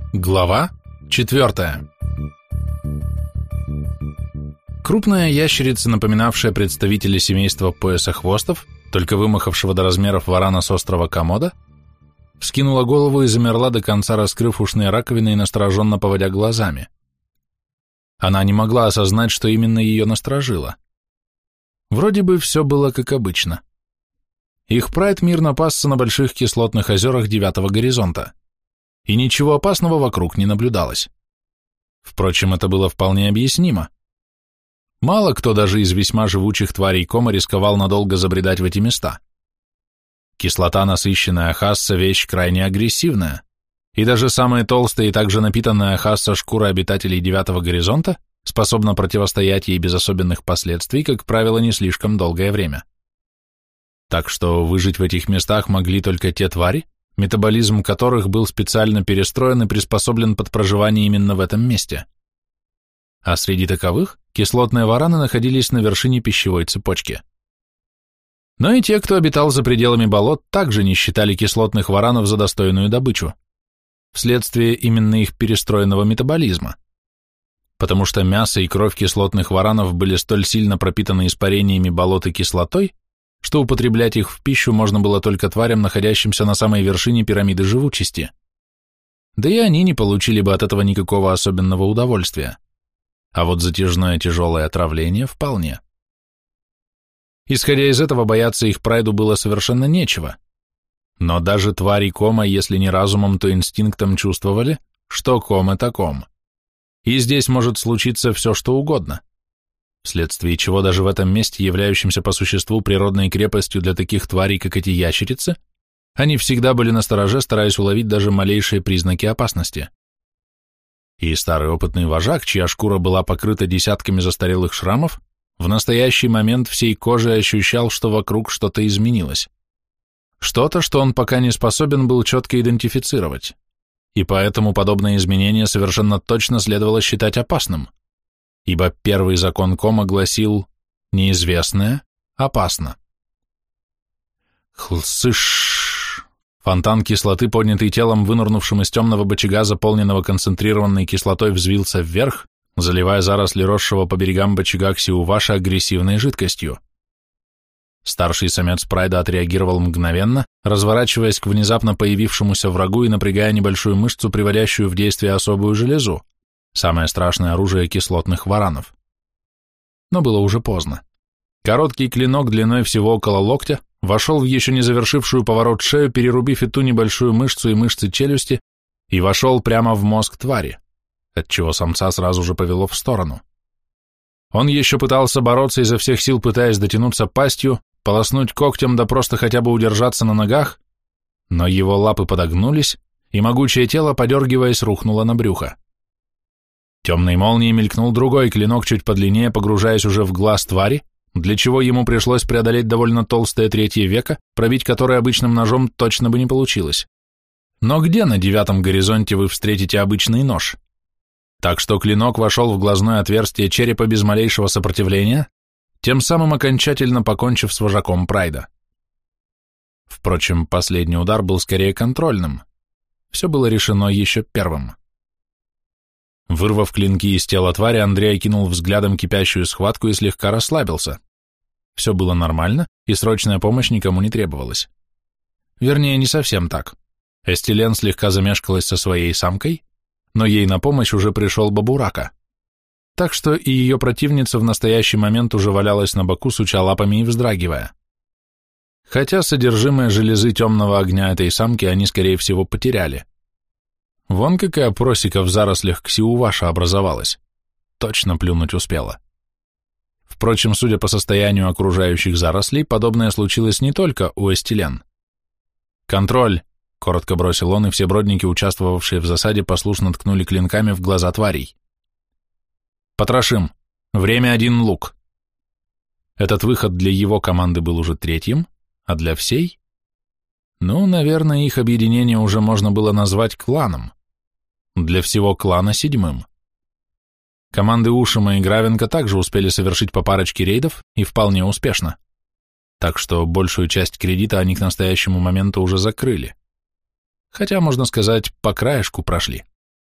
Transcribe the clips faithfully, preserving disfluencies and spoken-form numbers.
Глава четвертая. Крупная ящерица, напоминавшая представителя семейства поясохвостов, только вымахавшего до размеров варана с острова Комодо, вскинула голову и замерла до конца, раскрыв ушные раковины и настороженно поводя глазами. Она не могла осознать, что именно ее насторожило. Вроде бы все было как обычно. Их прайд мирно пасся на больших кислотных озерах девятого горизонта, и ничего опасного вокруг не наблюдалось. Впрочем, это было вполне объяснимо. Мало кто даже из весьма живучих тварей кома рисковал надолго забредать в эти места. Кислота, насыщенная хасса, вещь крайне агрессивная, и даже самая толстая и также напитанная хасса шкура обитателей девятого горизонта способна противостоять ей без особенных последствий, как правило, не слишком долгое время. Так что выжить в этих местах могли только те твари, метаболизм которых был специально перестроен и приспособлен под проживание именно в этом месте. А среди таковых кислотные вараны находились на вершине пищевой цепочки. Но и те, кто обитал за пределами болот, также не считали кислотных варанов за достойную добычу, вследствие именно их перестроенного метаболизма. Потому что мясо и кровь кислотных варанов были столь сильно пропитаны испарениями болот и кислотой, что употреблять их в пищу можно было только тварям, находящимся на самой вершине пирамиды живучести. Да и они не получили бы от этого никакого особенного удовольствия. А вот затяжное тяжелое отравление вполне. Исходя из этого, бояться их прайду было совершенно нечего. Но даже твари кома, если не разумом, то инстинктом чувствовали, что ком — это ком. И здесь может случиться все, что угодно. Вследствие чего даже в этом месте, являющемся по существу природной крепостью для таких тварей, как эти ящерицы, они всегда были настороже, стараясь уловить даже малейшие признаки опасности. И старый опытный вожак, чья шкура была покрыта десятками застарелых шрамов, в настоящий момент всей кожей ощущал, что вокруг что-то изменилось. Что-то, что он пока не способен был четко идентифицировать. И поэтому подобное изменение совершенно точно следовало считать опасным, ибо первый закон кома гласил «неизвестное опасно». Хлсыш! Фонтан кислоты, поднятый телом, вынырнувшим из темного бочага, заполненного концентрированной кислотой, взвился вверх, заливая заросли росшего по берегам бочага ксиуваша агрессивной жидкостью. Старший самец прайда отреагировал мгновенно, разворачиваясь к внезапно появившемуся врагу и напрягая небольшую мышцу, приводящую в действие особую железу, самое страшное оружие кислотных варанов. Но было уже поздно. Короткий клинок длиной всего около локтя вошел в еще не завершившую поворот шею, перерубив и ту небольшую мышцу и мышцы челюсти, и вошел прямо в мозг твари, отчего самца сразу же повело в сторону. Он еще пытался бороться изо всех сил, пытаясь дотянуться пастью, полоснуть когтем, да просто хотя бы удержаться на ногах, но его лапы подогнулись, и могучее тело, подергиваясь, рухнуло на брюхо. Темной молнией мелькнул другой клинок, чуть подлиннее, погружаясь уже в глаз твари, для чего ему пришлось преодолеть довольно толстое третье веко, пробить которое обычным ножом точно бы не получилось. Но где на девятом горизонте вы встретите обычный нож? Так что клинок вошел в глазное отверстие черепа без малейшего сопротивления, тем самым окончательно покончив с вожаком прайда. Впрочем, последний удар был скорее контрольным. Все было решено еще первым. Вырвав клинки из тела твари, Андрей окинул взглядом кипящую схватку и слегка расслабился. Все было нормально, и срочная помощь никому не требовалась. Вернее, не совсем так. Эстилен слегка замешкалась со своей самкой, но ей на помощь уже пришел Бабурака. Так что и ее противница в настоящий момент уже валялась на боку, суча лапами и вздрагивая. Хотя содержимое железы темного огня этой самки они, скорее всего, потеряли. Вон какая просека в зарослях ксиуваша образовалась. Точно плюнуть успела. Впрочем, судя по состоянию окружающих зарослей, подобное случилось не только у Эстилен. «Контроль!» — коротко бросил он, и все бродники, участвовавшие в засаде, послушно ткнули клинками в глаза тварей. «Потрошим! Время один лук!» Этот выход для его команды был уже третьим, а для всей? Ну, наверное, их объединение уже можно было назвать кланом. Для всего клана седьмым. Команды Ушима и Гравенка также успели совершить по парочке рейдов и вполне успешно. Так что большую часть кредита они к настоящему моменту уже закрыли. Хотя, можно сказать, по краешку прошли.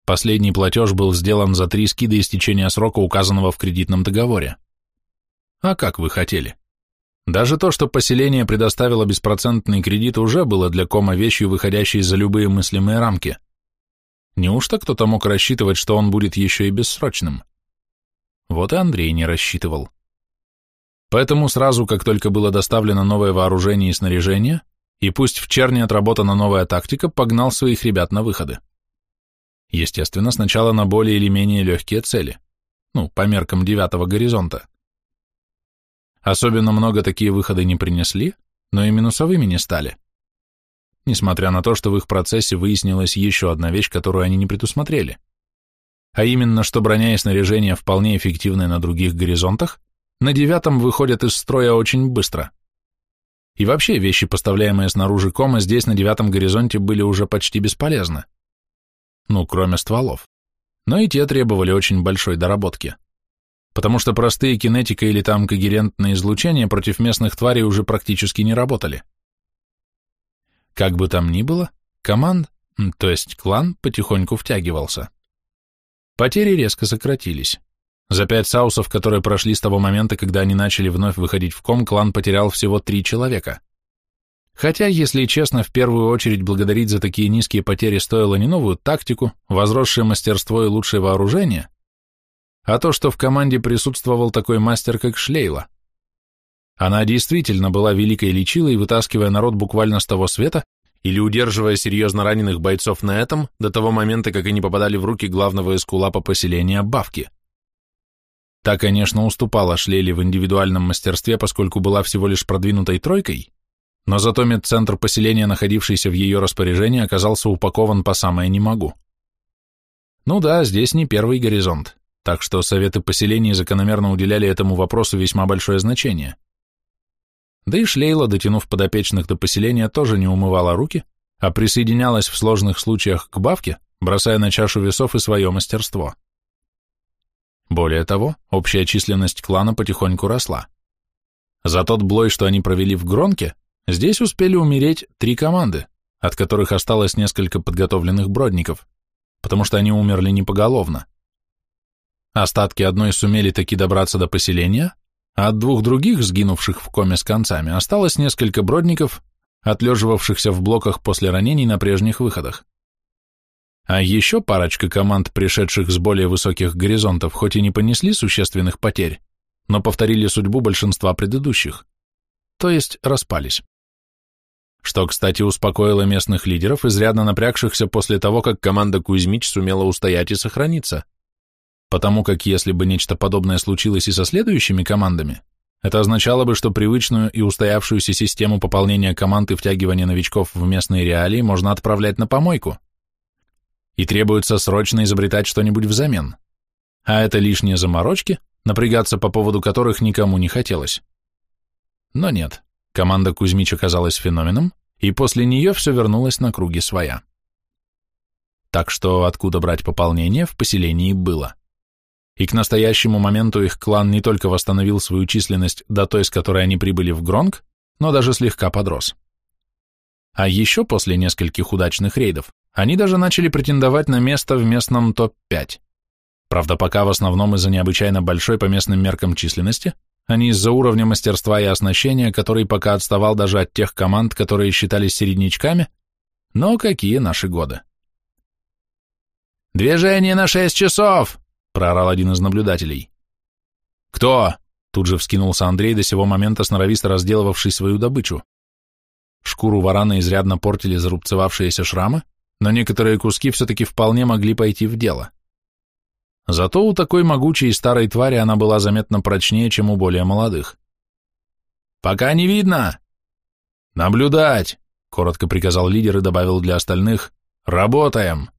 Последний платеж был сделан за три ски до истечения срока, указанного в кредитном договоре. А как вы хотели? Даже то, что поселение предоставило беспроцентный кредит, уже было для кома вещью, выходящей за любые мыслимые рамки. Неужто кто-то мог рассчитывать, что он будет еще и бессрочным? Вот и Андрей не рассчитывал. Поэтому сразу, как только было доставлено новое вооружение и снаряжение, и пусть в Черне отработана новая тактика, погнал своих ребят на выходы. Естественно, сначала на более или менее легкие цели, ну, по меркам девятого горизонта. Особенно много такие выходы не принесли, но и минусовыми не стали. Несмотря на то, что в их процессе выяснилась еще одна вещь, которую они не предусмотрели. А именно, что броня и снаряжение вполне эффективны на других горизонтах, на девятом выходят из строя очень быстро. И вообще вещи, поставляемые снаружи кома, здесь на девятом горизонте были уже почти бесполезны. Ну, кроме стволов. Но и те требовали очень большой доработки. Потому что простые кинетика или там когерентное излучение против местных тварей уже практически не работали. Как бы там ни было, команд, то есть клан, потихоньку втягивался. Потери резко сократились. За пять саусов, которые прошли с того момента, когда они начали вновь выходить в ком, клан потерял всего три человека. Хотя, если честно, в первую очередь благодарить за такие низкие потери стоило не новую тактику, возросшее мастерство и лучшее вооружение, а то, что в команде присутствовал такой мастер, как Шлейла. Она действительно была великой лечилой, вытаскивая народ буквально с того света или удерживая серьезно раненых бойцов на этом до того момента, как они попадали в руки главного эскулапа поселения Бавки. Та, конечно, уступала Шлейле в индивидуальном мастерстве, поскольку была всего лишь продвинутой тройкой, но зато медцентр поселения, находившийся в ее распоряжении, оказался упакован по самое не могу. Ну да, здесь не первый горизонт, так что советы поселений закономерно уделяли этому вопросу весьма большое значение. Да и Шлейла, дотянув подопечных до поселения, тоже не умывала руки, а присоединялась в сложных случаях к Бавке, бросая на чашу весов и свое мастерство. Более того, общая численность клана потихоньку росла. За тот блой, что они провели в Гронке, здесь успели умереть три команды, от которых осталось несколько подготовленных бродников, потому что они умерли не поголовно. Остатки одной сумели таки добраться до поселения, а от двух других, сгинувших в коме с концами, осталось несколько бродников, отлеживавшихся в блоках после ранений на прежних выходах. А еще парочка команд, пришедших с более высоких горизонтов, хоть и не понесли существенных потерь, но повторили судьбу большинства предыдущих, то есть распались. Что, кстати, успокоило местных лидеров, изрядно напрягшихся после того, как команда Кузьмич сумела устоять и сохраниться. Потому как если бы нечто подобное случилось и со следующими командами, это означало бы, что привычную и устоявшуюся систему пополнения команд и втягивания новичков в местные реалии можно отправлять на помойку. И требуется срочно изобретать что-нибудь взамен. А это лишние заморочки, напрягаться по поводу которых никому не хотелось. Но нет, команда Кузьмич оказалась феноменом, и после нее все вернулось на круги своя. Так что откуда брать пополнение в поселении было. И к настоящему моменту их клан не только восстановил свою численность до той, с которой они прибыли в Гронг, но даже слегка подрос. А еще после нескольких удачных рейдов они даже начали претендовать на место в местном топ пять. Правда, пока в основном из-за необычайно большой по местным меркам численности, а не из-за уровня мастерства и оснащения, который пока отставал даже от тех команд, которые считались середнячками, но какие наши годы. «Движение на шесть часов!» — проорал один из наблюдателей. «Кто?» — тут же вскинулся Андрей, до сего момента сноровисто разделывавший свою добычу. Шкуру варана изрядно портили зарубцевавшиеся шрамы, но некоторые куски все-таки вполне могли пойти в дело. Зато у такой могучей старой твари она была заметно прочнее, чем у более молодых. «Пока не видно!» «Наблюдать!» — коротко приказал лидер и добавил для остальных: «Работаем!»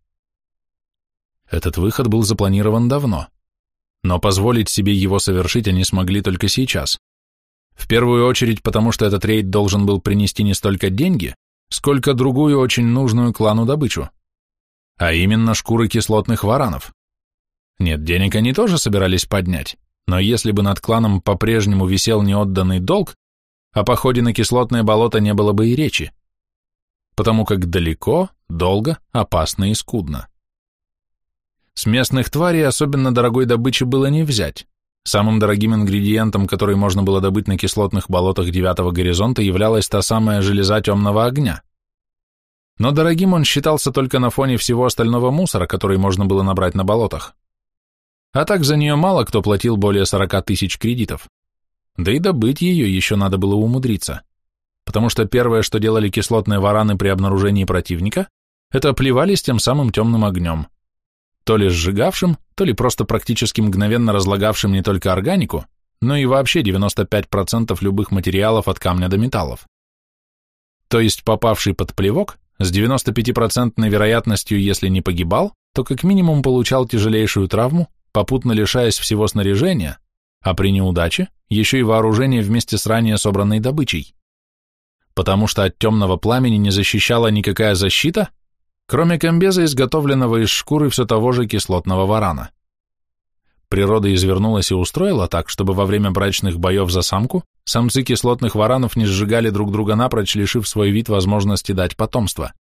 Этот выход был запланирован давно, но позволить себе его совершить они смогли только сейчас. В первую очередь потому, что этот рейд должен был принести не столько деньги, сколько другую очень нужную клану добычу, а именно шкуры кислотных варанов. Нет, денег они тоже собирались поднять, но если бы над кланом по-прежнему висел неотданный долг, о походе на кислотное болото не было бы и речи, потому как далеко, долго, опасно и скудно. С местных тварей особенно дорогой добычи было не взять. Самым дорогим ингредиентом, который можно было добыть на кислотных болотах девятого горизонта, являлась та самая железа темного огня. Но дорогим он считался только на фоне всего остального мусора, который можно было набрать на болотах. А так за нее мало кто платил более сорока тысяч кредитов. Да и добыть ее еще надо было умудриться. Потому что первое, что делали кислотные вараны при обнаружении противника, это плевались тем самым темным огнем. То ли сжигавшим, то ли просто практически мгновенно разлагавшим не только органику, но и вообще девяносто пять процентов любых материалов от камня до металлов. То есть попавший под плевок с девяносто пять процентов вероятностью, если не погибал, то как минимум получал тяжелейшую травму, попутно лишаясь всего снаряжения, а при неудаче еще и вооружение вместе с ранее собранной добычей. Потому что от темного пламени не защищала никакая защита, кроме комбеза, изготовленного из шкуры все того же кислотного варана. Природа извернулась и устроила так, чтобы во время брачных боев за самку самцы кислотных варанов не сжигали друг друга напрочь, лишив свой вид возможности дать потомство.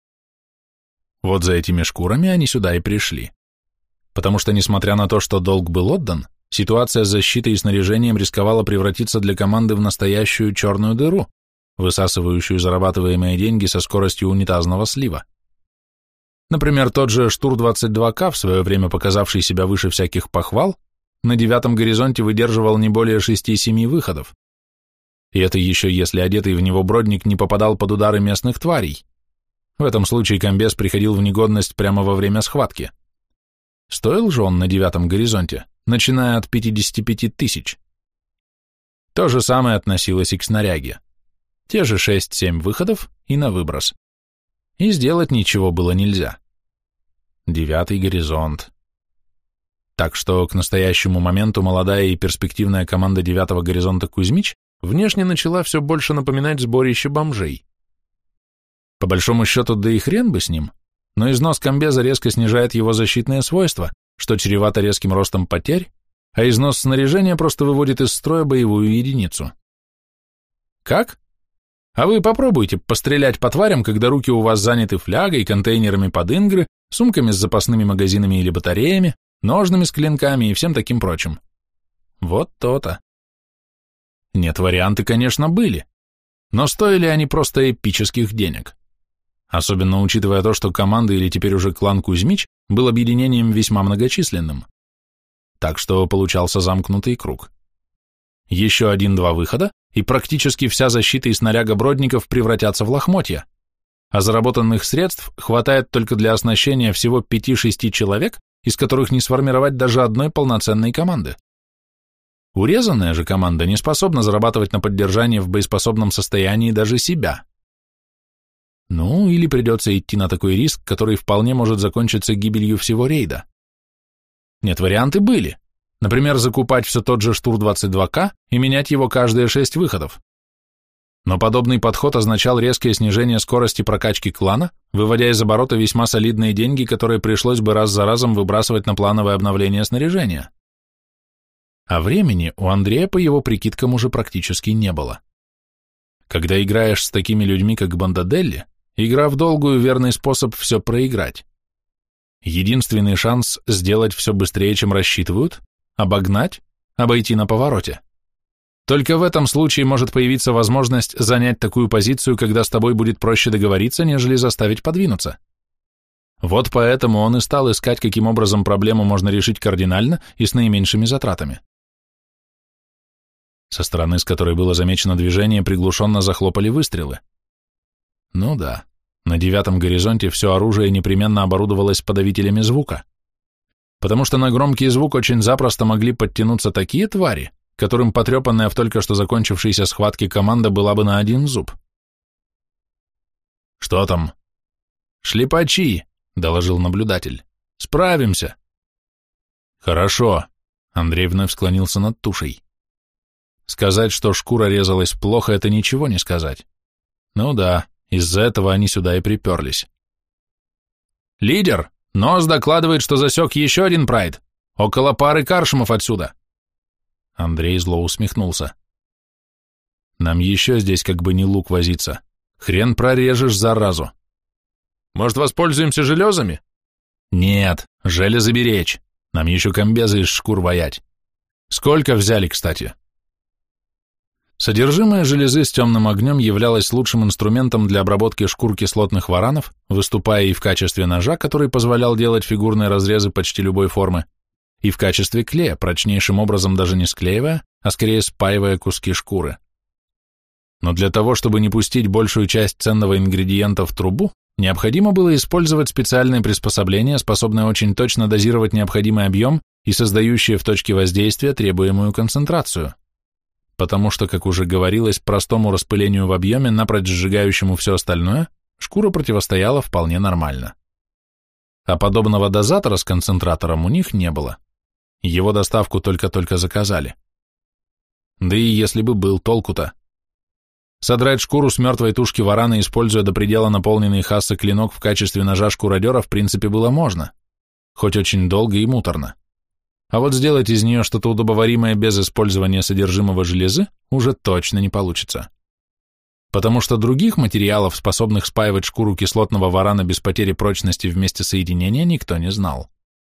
Вот за этими шкурами они сюда и пришли. Потому что, несмотря на то, что долг был отдан, ситуация с защитой и снаряжением рисковала превратиться для команды в настоящую черную дыру, высасывающую зарабатываемые деньги со скоростью унитазного слива. Например, тот же Штур двадцать два ка, в свое время показавший себя выше всяких похвал, на девятом горизонте выдерживал не более шести-семи выходов. И это еще если одетый в него бродник не попадал под удары местных тварей. В этом случае комбез приходил в негодность прямо во время схватки. Стоил же он на девятом горизонте, начиная от пятидесяти пяти тысяч. То же самое относилось и к снаряге. Те же шесть-семь выходов и на выброс. И сделать ничего было нельзя. Девятый горизонт. Так что к настоящему моменту молодая и перспективная команда девятого горизонта Кузьмич внешне начала все больше напоминать сборище бомжей. По большому счету, да и хрен бы с ним, но износ комбеза резко снижает его защитные свойства, что чревато резким ростом потерь, а износ снаряжения просто выводит из строя боевую единицу. Как? А вы попробуйте пострелять по тварям, когда руки у вас заняты флягой, контейнерами под ингры, сумками с запасными магазинами или батареями, ножными с клинками и всем таким прочим. Вот то-то. Нет, варианты, конечно, были, но стоили они просто эпических денег. Особенно учитывая то, что команда, или теперь уже клан Кузьмич, был объединением весьма многочисленным. Так что получался замкнутый круг. Еще один-два выхода, и практически вся защита и снаряга бродников превратятся в лохмотья, а заработанных средств хватает только для оснащения всего пяти-шести человек, из которых не сформировать даже одной полноценной команды. Урезанная же команда не способна зарабатывать на поддержание в боеспособном состоянии даже себя. Ну, или придется идти на такой риск, который вполне может закончиться гибелью всего рейда. Нет, варианты были. Например, закупать все тот же Штур двадцать два ка и менять его каждые шесть выходов. Но подобный подход означал резкое снижение скорости прокачки клана, выводя из оборота весьма солидные деньги, которые пришлось бы раз за разом выбрасывать на плановое обновление снаряжения. А времени у Андрея по его прикидкам уже практически не было. Когда играешь с такими людьми, как Бандаделли, игра в долгую — верный способ все проиграть. Единственный шанс сделать все быстрее, чем рассчитывают, обогнать, обойти на повороте. Только в этом случае может появиться возможность занять такую позицию, когда с тобой будет проще договориться, нежели заставить подвинуться. Вот поэтому он и стал искать, каким образом проблему можно решить кардинально и с наименьшими затратами. Со стороны, с которой было замечено движение, приглушенно захлопали выстрелы. Ну да, на девятом горизонте все оружие непременно оборудовалось подавителями звука, потому что на громкий звук очень запросто могли подтянуться такие твари, которым потрепанная в только что закончившейся схватке команда была бы на один зуб. «Что там?» «Шлепачи», — доложил наблюдатель. «Справимся». «Хорошо», — Андрей вновь склонился над тушей. Сказать, что шкура резалась плохо, это ничего не сказать. Ну да, из-за этого они сюда и приперлись. «Лидер, Нос докладывает, что засек еще один прайд, около пары каршемов отсюда». Андрей зло усмехнулся. «Нам еще здесь как бы не лук возиться. Хрен прорежешь, заразу». «Может, воспользуемся железами?» Нет, железо беречь. Нам еще комбезы из шкур воять. Сколько взяли, кстати? Содержимое железы с темным огнем являлось лучшим инструментом для обработки шкур кислотных варанов, выступая и в качестве ножа, который позволял делать фигурные разрезы почти любой формы, и в качестве клея, прочнейшим образом даже не склеивая, а скорее спаивая куски шкуры. Но для того, чтобы не пустить большую часть ценного ингредиента в трубу, необходимо было использовать специальные приспособления, способные очень точно дозировать необходимый объем и создающие в точке воздействия требуемую концентрацию. Потому что, как уже говорилось, простому распылению в объеме, напрочь сжигающему все остальное, шкура противостояла вполне нормально. А подобного дозатора с концентратором у них не было. Его доставку только-только заказали. Да и если бы был, толку-то. Содрать шкуру с мертвой тушки варана, используя до предела наполненный хасса клинок в качестве ножа шкуродера, в принципе было можно, хоть очень долго и муторно. А вот сделать из нее что-то удобоваримое без использования содержимого железы уже точно не получится. Потому что других материалов, способных спаивать шкуру кислотного варана без потери прочности вместе соединения, никто не знал.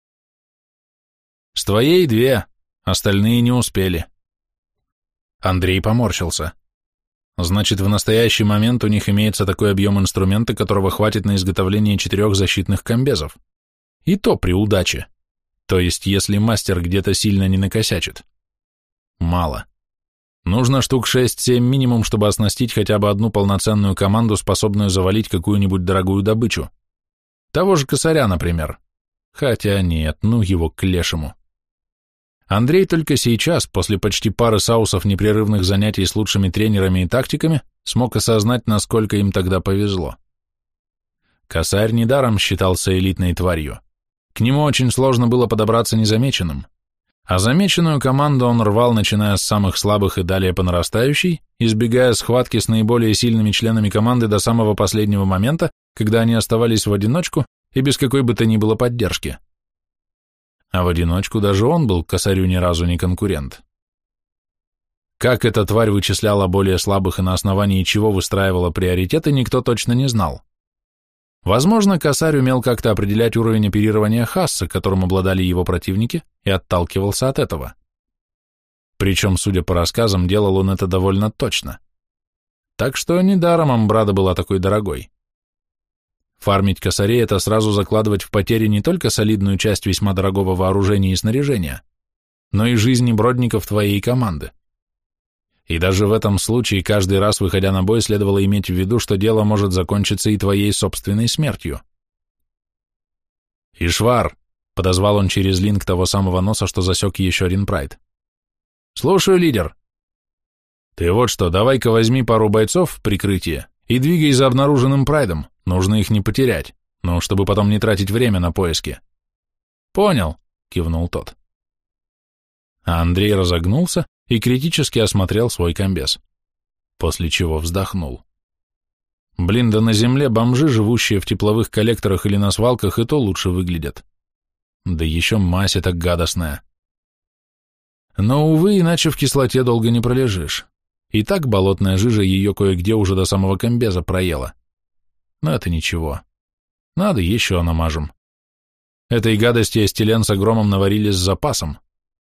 С твоей две, остальные не успели. Андрей поморщился. Значит, в настоящий момент у них имеется такой объем инструмента, которого хватит на изготовление четырех защитных комбезов. И то при удаче. То есть, если мастер где-то сильно не накосячит. Мало. Нужно штук шесть-семь минимум, чтобы оснастить хотя бы одну полноценную команду, способную завалить какую-нибудь дорогую добычу. Того же косаря, например. Хотя нет, ну его к лешему. Андрей только сейчас, после почти пары саусов непрерывных занятий с лучшими тренерами и тактиками, смог осознать, насколько им тогда повезло. Косарь недаром считался элитной тварью. К нему очень сложно было подобраться незамеченным, а замеченную команду он рвал, начиная с самых слабых и далее по нарастающей, избегая схватки с наиболее сильными членами команды до самого последнего момента, когда они оставались в одиночку и без какой бы то ни было поддержки. А в одиночку даже он был косарю ни разу не конкурент. Как эта тварь вычисляла более слабых и на основании чего выстраивала приоритеты, никто точно не знал. Возможно, косарь умел как-то определять уровень оперирования хасса, которым обладали его противники, и отталкивался от этого. Причем, судя по рассказам, делал он это довольно точно. Так что недаром Амбрада была такой дорогой. Фармить косарей — это сразу закладывать в потери не только солидную часть весьма дорогого вооружения и снаряжения, но и жизни бродников твоей команды. И даже в этом случае каждый раз, выходя на бой, следовало иметь в виду, что дело может закончиться и твоей собственной смертью. «Ишвар», — подозвал он через линк того самого носа, что засек еще один прайд. «Слушаю, лидер». «Ты вот что, давай-ка возьми пару бойцов в прикрытие и двигай за обнаруженным прайдом, нужно их не потерять, ну, чтобы потом не тратить время на поиски». «Понял», — кивнул тот. А Андрей разогнулся и критически осмотрел свой комбез, после чего вздохнул. Блин, да на земле бомжи, живущие в тепловых коллекторах или на свалках, и то лучше выглядят. Да еще мазь эта гадостная. Но, увы, иначе в кислоте долго не пролежишь. И так болотная жижа ее кое-где уже до самого комбеза проела. Но это ничего. Надо, еще намажем. Этой гадости астелен с огромом наварили с запасом.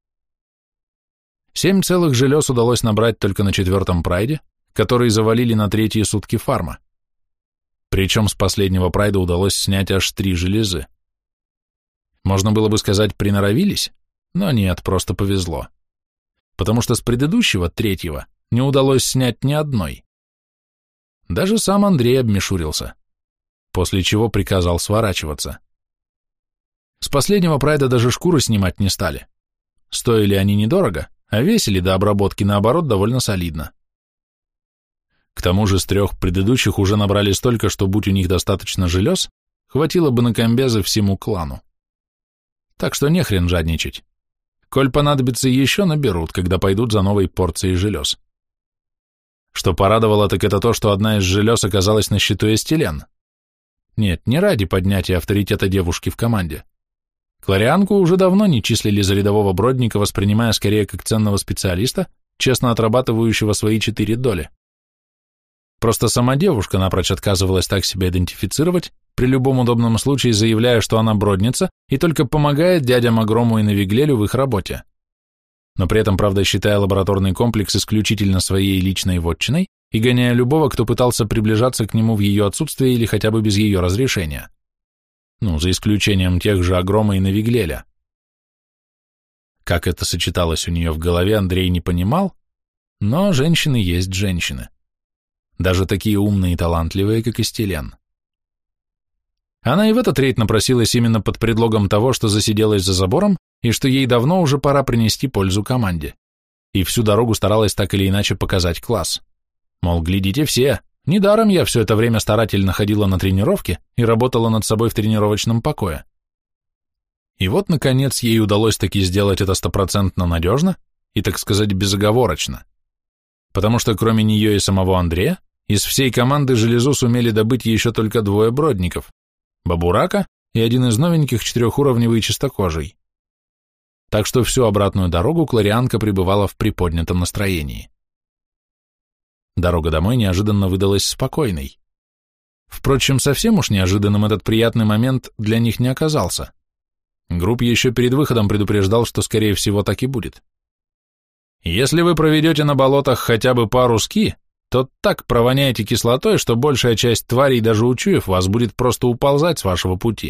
Семь целых желез удалось набрать только на четвертом прайде, который завалили на третьи сутки фарма. Причем с последнего прайда удалось снять аж три железы. Можно было бы сказать, приноровились, но нет, просто повезло. Потому что с предыдущего, третьего, не удалось снять ни одной. Даже сам Андрей обмешурился, после чего приказал сворачиваться. С последнего прайда даже шкуры снимать не стали. Стоили они недорого, а весили до обработки, наоборот, довольно солидно. К тому же с трех предыдущих уже набрали столько, что, будь у них достаточно желез, хватило бы на комбезы всему клану. Так что не хрен жадничать. Коль понадобится еще, наберут, когда пойдут за новой порцией желез. Что порадовало, так это то, что одна из желез оказалась на счету Эстелен. Нет, не ради поднятия авторитета девушки в команде. Кларианку уже давно не числили за рядового бродника, воспринимая скорее как ценного специалиста, честно отрабатывающего свои четыре доли. Просто сама девушка напрочь отказывалась так себя идентифицировать, при любом удобном случае заявляя, что она бродница и только помогает дядям Агрому и Навиглелю в их работе. Но при этом, правда, считая лабораторный комплекс исключительно своей личной вотчиной и гоняя любого, кто пытался приближаться к нему в ее отсутствие или хотя бы без ее разрешения. Ну, за исключением тех же Агрома и Навиглеля. Как это сочеталось у нее в голове, Андрей не понимал, но женщины есть женщины. Даже такие умные и талантливые, как Истелен. Она и в этот рейд напросилась именно под предлогом того, что засиделась за забором и что ей давно уже пора принести пользу команде. И всю дорогу старалась так или иначе показать класс. Мол, глядите все, недаром я все это время старательно ходила на тренировки и работала над собой в тренировочном покое. И вот, наконец, ей удалось таки сделать это стопроцентно надежно и, так сказать, безоговорочно. Потому что кроме нее и самого Андрея, из всей команды железу сумели добыть еще только двое бродников – Бабурака и один из новеньких четырехуровневый чистокожий. Так что всю обратную дорогу Кларианка пребывала в приподнятом настроении. Дорога домой неожиданно выдалась спокойной. Впрочем, совсем уж неожиданным этот приятный момент для них не оказался. Групп еще перед выходом предупреждал, что скорее всего так и будет. Если вы проведете на болотах хотя бы пару ски, то так провоняете кислотой, что большая часть тварей, даже учуяв вас, будет просто уползать с вашего пути.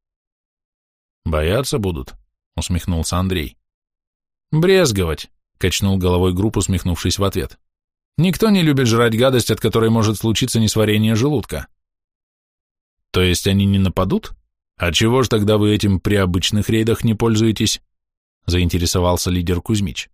Бояться будут, усмехнулся Андрей. Брезговать, качнул головой групп, усмехнувшись в ответ. Никто не любит жрать гадость, от которой может случиться несварение желудка. То есть они не нападут? А чего ж тогда вы этим при обычных рейдах не пользуетесь? Заинтересовался лидер Кузьмич.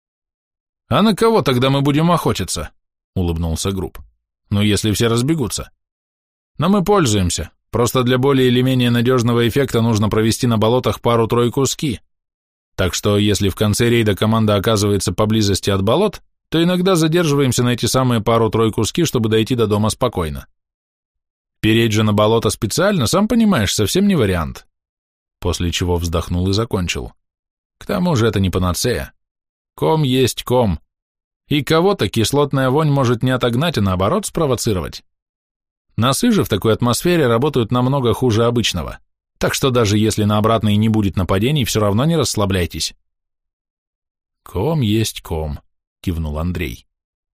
А на кого тогда мы будем охотиться? Улыбнулся групп. Ну, если все разбегутся. Но мы пользуемся. Просто для более или менее надежного эффекта нужно провести на болотах пару-тройку ски. Так что, если в конце рейда команда оказывается поблизости от болот, то иногда задерживаемся на эти самые пару-тройку ски, чтобы дойти до дома спокойно. Переть же на болото специально, сам понимаешь, совсем не вариант. После чего вздохнул и закончил. К тому же это не панацея. Ком есть ком. И кого-то кислотная вонь может не отогнать, а наоборот спровоцировать. Носы же в такой атмосфере работают намного хуже обычного, так что даже если на обратной не будет нападений, все равно не расслабляйтесь. Ком есть ком, кивнул Андрей.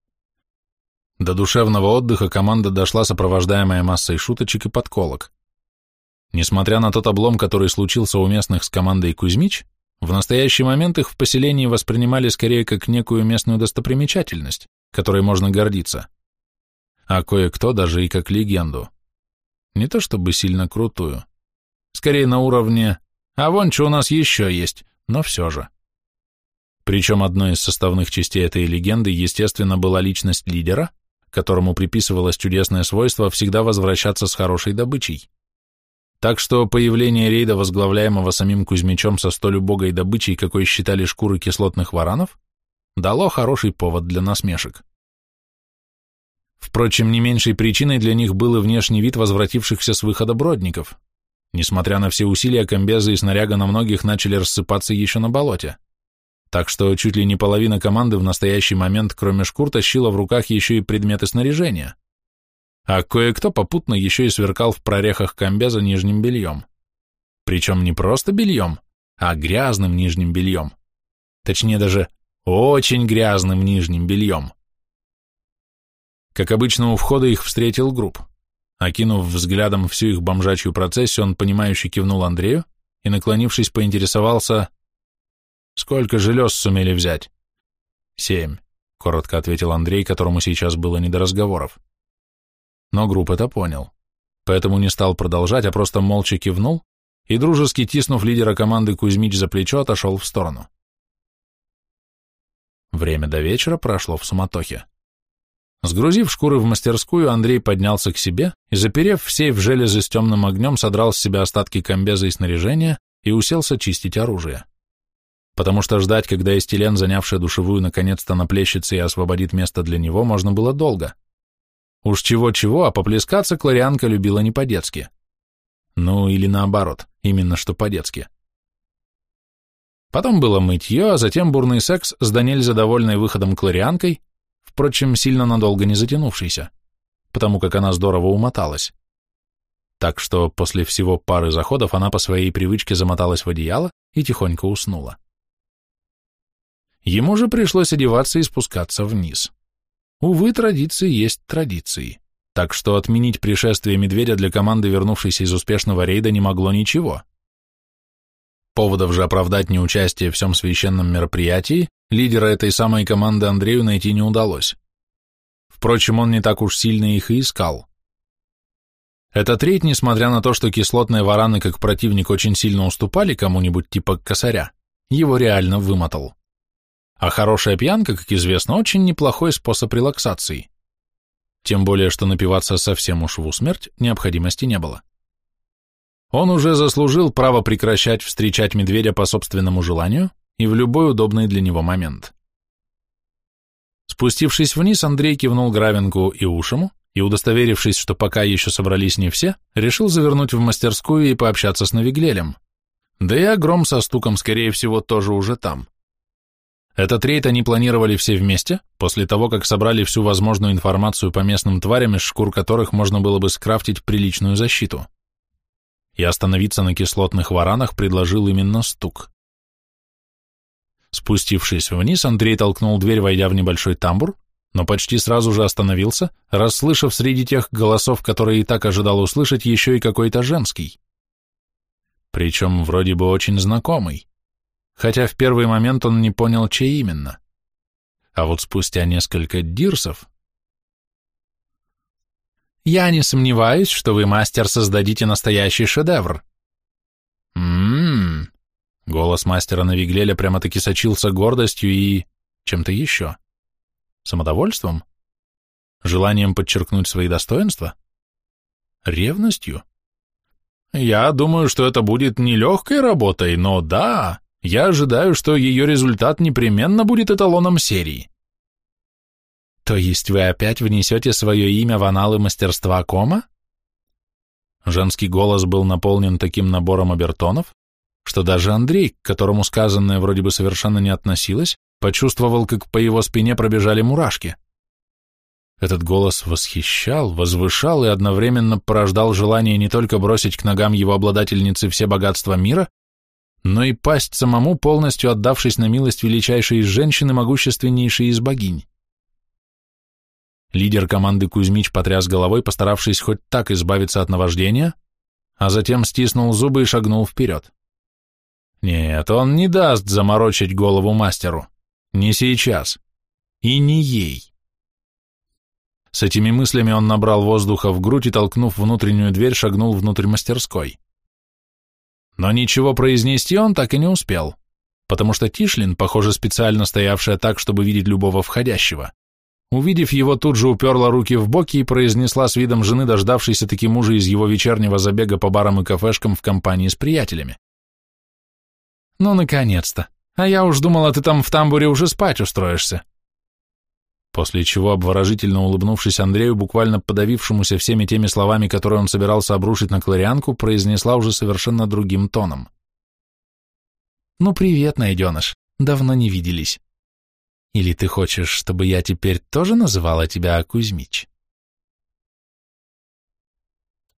До душевного отдыха команда дошла, сопровождаемая массой шуточек и подколок. Несмотря на тот облом, который случился у местных с командой Кузьмич, в настоящий момент их в поселении воспринимали скорее как некую местную достопримечательность, которой можно гордиться, а кое-кто даже и как легенду. Не то чтобы сильно крутую, скорее на уровне «а вон что у нас еще есть», но все же. Причем одной из составных частей этой легенды, естественно, была личность лидера, которому приписывалось чудесное свойство всегда возвращаться с хорошей добычей. Так что появление рейда, возглавляемого самим Кузьмичом со столь убогой добычей, какой считали шкуры кислотных варанов, дало хороший повод для насмешек. Впрочем, не меньшей причиной для них был и внешний вид возвратившихся с выхода бродников. Несмотря на все усилия, комбезы и снаряга на многих начали рассыпаться еще на болоте. Так что чуть ли не половина команды в настоящий момент, кроме шкур, тащила в руках еще и предметы снаряжения. А кое-кто попутно еще и сверкал в прорехах комбеза нижним бельем. Причем не просто бельем, а грязным нижним бельем. Точнее, даже очень грязным нижним бельем. Как обычно, у входа их встретил групп. Окинув взглядом всю их бомжачью процессию, он, понимающе кивнул Андрею и, наклонившись, поинтересовался: «Сколько желез сумели взять?» «Семь», — коротко ответил Андрей, которому сейчас было не до разговоров. Но групп это понял, поэтому не стал продолжать, а просто молча кивнул и, дружески тиснув лидера команды Кузьмич за плечо, отошел в сторону. Время до вечера прошло в суматохе. Сгрузив шкуры в мастерскую, Андрей поднялся к себе и, заперев в сейф железы с темным огнем, содрал с себя остатки комбеза и снаряжения и уселся чистить оружие. Потому что ждать, когда Истелен, занявшая душевую, наконец-то наплещется и освободит место для него, можно было долго. Уж чего-чего, а поплескаться Кларианка любила не по-детски. Ну, или наоборот, именно что по-детски. Потом было мытье, а затем бурный секс с до нельзя довольной выходом Кларианкой, впрочем, сильно надолго не затянувшийся. потому как она здорово умоталась. Так что после всего пары заходов она по своей привычке замоталась в одеяло и тихонько уснула. Ему же пришлось одеваться и спускаться вниз. Увы, традиции есть традиции, так что отменить пришествие медведя для команды, вернувшейся из успешного рейда, не могло ничего. Поводов же оправдать неучастие в всем священном мероприятии лидера этой самой команды Андрею найти не удалось. Впрочем, он не так уж сильно их и искал. Этот рейд, несмотря на то, что кислотные вараны как противник очень сильно уступали кому-нибудь типа косаря, его реально вымотал. А хорошая пьянка, как известно, очень неплохой способ релаксации. Тем более, что напиваться совсем уж в усмерть необходимости не было. Он уже заслужил право прекращать встречать медведя по собственному желанию и в любой удобный для него момент. Спустившись вниз, Андрей кивнул Гравенку и Ушему и, удостоверившись, что пока еще собрались не все, решил завернуть в мастерскую и пообщаться с Новиглелем. Да и Огром со Стуком, скорее всего, тоже уже там. Этот рейд они планировали все вместе, после того, как собрали всю возможную информацию по местным тварям, из шкур которых можно было бы скрафтить приличную защиту. И остановиться на кислотных варанах предложил именно Стук. Спустившись вниз, Андрей толкнул дверь, войдя в небольшой тамбур, но почти сразу же остановился, расслышав среди тех голосов, которые и так ожидал услышать, еще и какой-то женский. Причем вроде бы очень знакомый, хотя в первый момент он не понял, чей именно. А вот спустя несколько дирсов... «Я не сомневаюсь, что вы, мастер, создадите настоящий шедевр». «М-м-м». Голос мастера Новиглеля прямо-таки сочился гордостью и... чем-то еще. Самодовольством? Желанием подчеркнуть свои достоинства? Ревностью? Я думаю, что это будет нелегкой работой, но да, я ожидаю, что ее результат непременно будет эталоном серии. То есть вы опять внесете свое имя в аналы мастерства Кома? Женский голос был наполнен таким набором обертонов, что даже Андрей, к которому сказанное вроде бы совершенно не относилось, почувствовал, как по его спине пробежали мурашки. Этот голос восхищал, возвышал и одновременно порождал желание не только бросить к ногам его обладательницы все богатства мира, но и пасть самому, полностью отдавшись на милость величайшей из женщин и могущественнейшей из богинь. Лидер команды Кузьмич потряс головой, постаравшись хоть так избавиться от наваждения, а затем стиснул зубы и шагнул вперед. Нет, он не даст заморочить голову мастеру. Не сейчас. И не ей. С этими мыслями он набрал воздуха в грудь и, толкнув внутреннюю дверь, шагнул внутрь мастерской. Но ничего произнести он так и не успел, потому что Тишлин, похоже, специально стоявшая так, чтобы видеть любого входящего, увидев его, тут же уперла руки в боки и произнесла с видом жены, дождавшейся таки мужа из его вечернего забега по барам и кафешкам в компании с приятелями. «Ну, наконец-то! А я уж думала, ты там в тамбуре уже спать устроишься!» После чего, обворожительно улыбнувшись Андрею, буквально подавившемуся всеми теми словами, которые он собирался обрушить на Кларианку, произнесла уже совершенно другим тоном. «Ну, привет, найденыш, давно не виделись. Или ты хочешь, чтобы я теперь тоже называла тебя Кузьмич?»